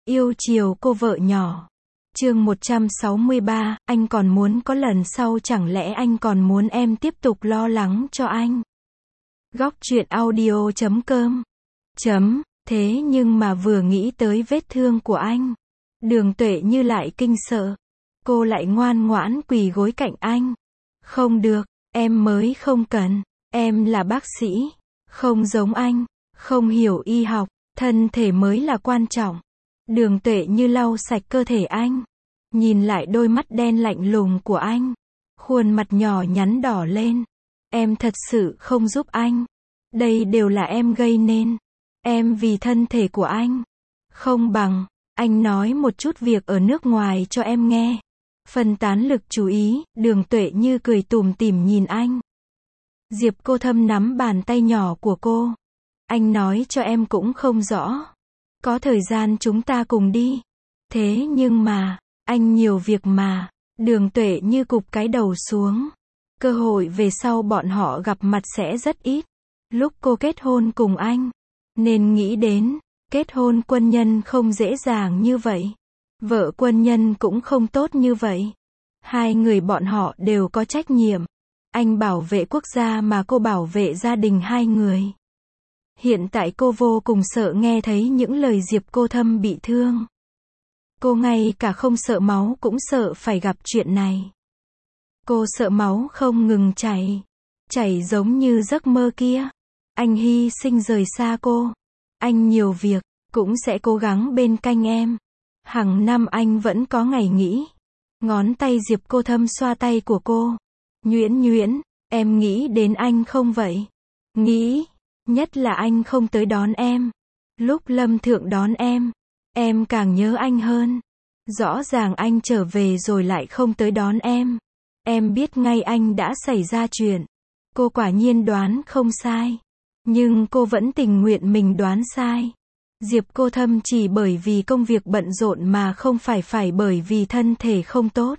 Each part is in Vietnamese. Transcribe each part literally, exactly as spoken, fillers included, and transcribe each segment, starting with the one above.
Yêu chiều cô vợ nhỏ. Chương một trăm sáu mươi ba, anh còn muốn có lần sau, chẳng lẽ anh còn muốn em tiếp tục lo lắng cho anh? Góc truyện audio chấm com. Chấm, thế nhưng mà vừa nghĩ tới vết thương của anh, Đường Tuệ Như lại kinh sợ. Cô lại ngoan ngoãn quỳ gối cạnh anh. Không được, em mới không cần. Em là bác sĩ, không giống anh, không hiểu y học, thân thể mới là quan trọng. Đường Tuệ Như lau sạch cơ thể anh, nhìn lại đôi mắt đen lạnh lùng của anh, khuôn mặt nhỏ nhắn đỏ lên. Em thật sự không giúp anh. Đây đều là em gây nên. Em vì thân thể của anh. Không bằng, anh nói một chút việc ở nước ngoài cho em nghe. Phân tán lực chú ý, Đường Tuệ Như cười tủm tỉm nhìn anh. Diệp Cô Thâm nắm bàn tay nhỏ của cô. Anh nói cho em cũng không rõ. Có thời gian chúng ta cùng đi. Thế nhưng mà, anh nhiều việc mà. Đường Tuệ Như cụp cái đầu xuống. Cơ hội về sau bọn họ gặp mặt sẽ rất ít. Lúc cô kết hôn cùng anh, nên nghĩ đến, kết hôn quân nhân không dễ dàng như vậy. Vợ quân nhân cũng không tốt như vậy. Hai người bọn họ đều có trách nhiệm. Anh bảo vệ quốc gia mà cô bảo vệ gia đình hai người. Hiện tại cô vô cùng sợ nghe thấy những lời Diệp Cô Thâm bị thương. Cô ngay cả không sợ máu cũng sợ phải gặp chuyện này. Cô sợ máu không ngừng chảy. Chảy giống như giấc mơ kia. Anh hy sinh rời xa cô. Anh nhiều việc, cũng sẽ cố gắng bên cạnh em. Hàng năm anh vẫn có ngày nghỉ. Ngón tay Diệp Cô Thâm xoa tay của cô. Nhuyễn nhuyễn, em nghĩ đến anh không vậy? Nghĩ, nhất là anh không tới đón em. Lúc Lâm Thượng đón em, em càng nhớ anh hơn. Rõ ràng anh trở về rồi lại không tới đón em. Em biết ngay anh đã xảy ra chuyện. Cô quả nhiên đoán không sai. Nhưng cô vẫn tình nguyện mình đoán sai. Diệp Cô Thâm chỉ bởi vì công việc bận rộn mà không phải phải bởi vì thân thể không tốt.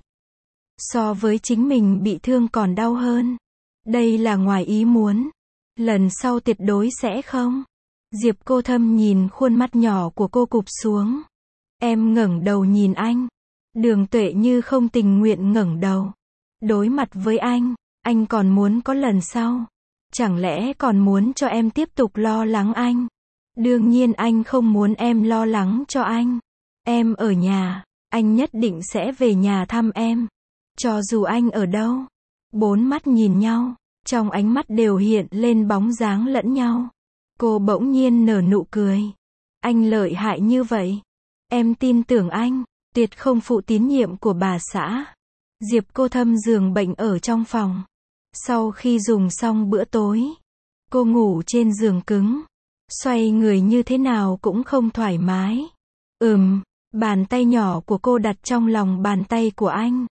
So với chính mình bị thương còn đau hơn. Đây là ngoài ý muốn. Lần sau tuyệt đối sẽ không. Diệp Cô Thâm nhìn khuôn mặt nhỏ của cô cụp xuống. Em ngẩng đầu nhìn anh. Đường Tuệ Như không tình nguyện ngẩng đầu. Đối mặt với anh, anh còn muốn có lần sau. Chẳng lẽ còn muốn cho em tiếp tục lo lắng anh? Đương nhiên anh không muốn em lo lắng cho anh. Em ở nhà, anh nhất định sẽ về nhà thăm em. Cho dù anh ở đâu. Bốn mắt nhìn nhau, trong ánh mắt đều hiện lên bóng dáng lẫn nhau. Cô bỗng nhiên nở nụ cười. Anh lợi hại như vậy. Em tin tưởng anh, tuyệt không phụ tín nhiệm của bà xã. Diệp Cô Thâm giường bệnh ở trong phòng. Sau khi dùng xong bữa tối, cô ngủ trên giường cứng. Xoay người như thế nào cũng không thoải mái. Ừm, bàn tay nhỏ của cô đặt trong lòng bàn tay của anh.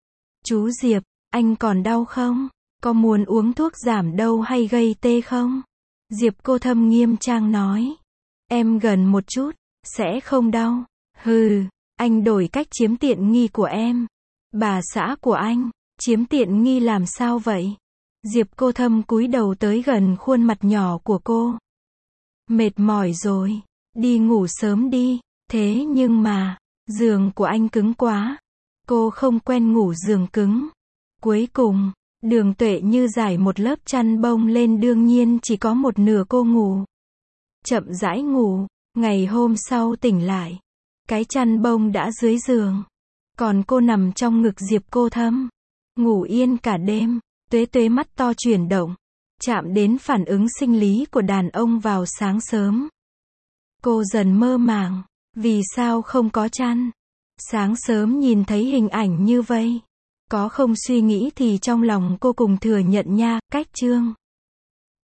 Chú Diệp, anh còn đau không? Có muốn uống thuốc giảm đau hay gây tê không? Diệp Cô Thâm nghiêm trang nói. Em gần một chút, sẽ không đau. Hừ, anh đổi cách chiếm tiện nghi của em. Bà xã của anh, chiếm tiện nghi làm sao vậy? Diệp Cô Thâm cúi đầu tới gần khuôn mặt nhỏ của cô. Mệt mỏi rồi, đi ngủ sớm đi. Thế nhưng mà, giường của anh cứng quá. Cô không quen ngủ giường cứng. Cuối cùng, Đường Tuệ Như giải một lớp chăn bông lên, đương nhiên chỉ có một nửa cô ngủ. Chậm rãi ngủ, ngày hôm sau tỉnh lại. Cái chăn bông đã dưới giường. Còn cô nằm trong ngực Diệp Cô Thâm. Ngủ yên cả đêm, tuế tuế mắt to chuyển động. Chạm đến phản ứng sinh lý của đàn ông vào sáng sớm. Cô dần mơ màng. Vì sao không có chăn? Sáng sớm nhìn thấy hình ảnh như vậy. Có không suy nghĩ thì trong lòng cô cùng thừa nhận nha. Cách chương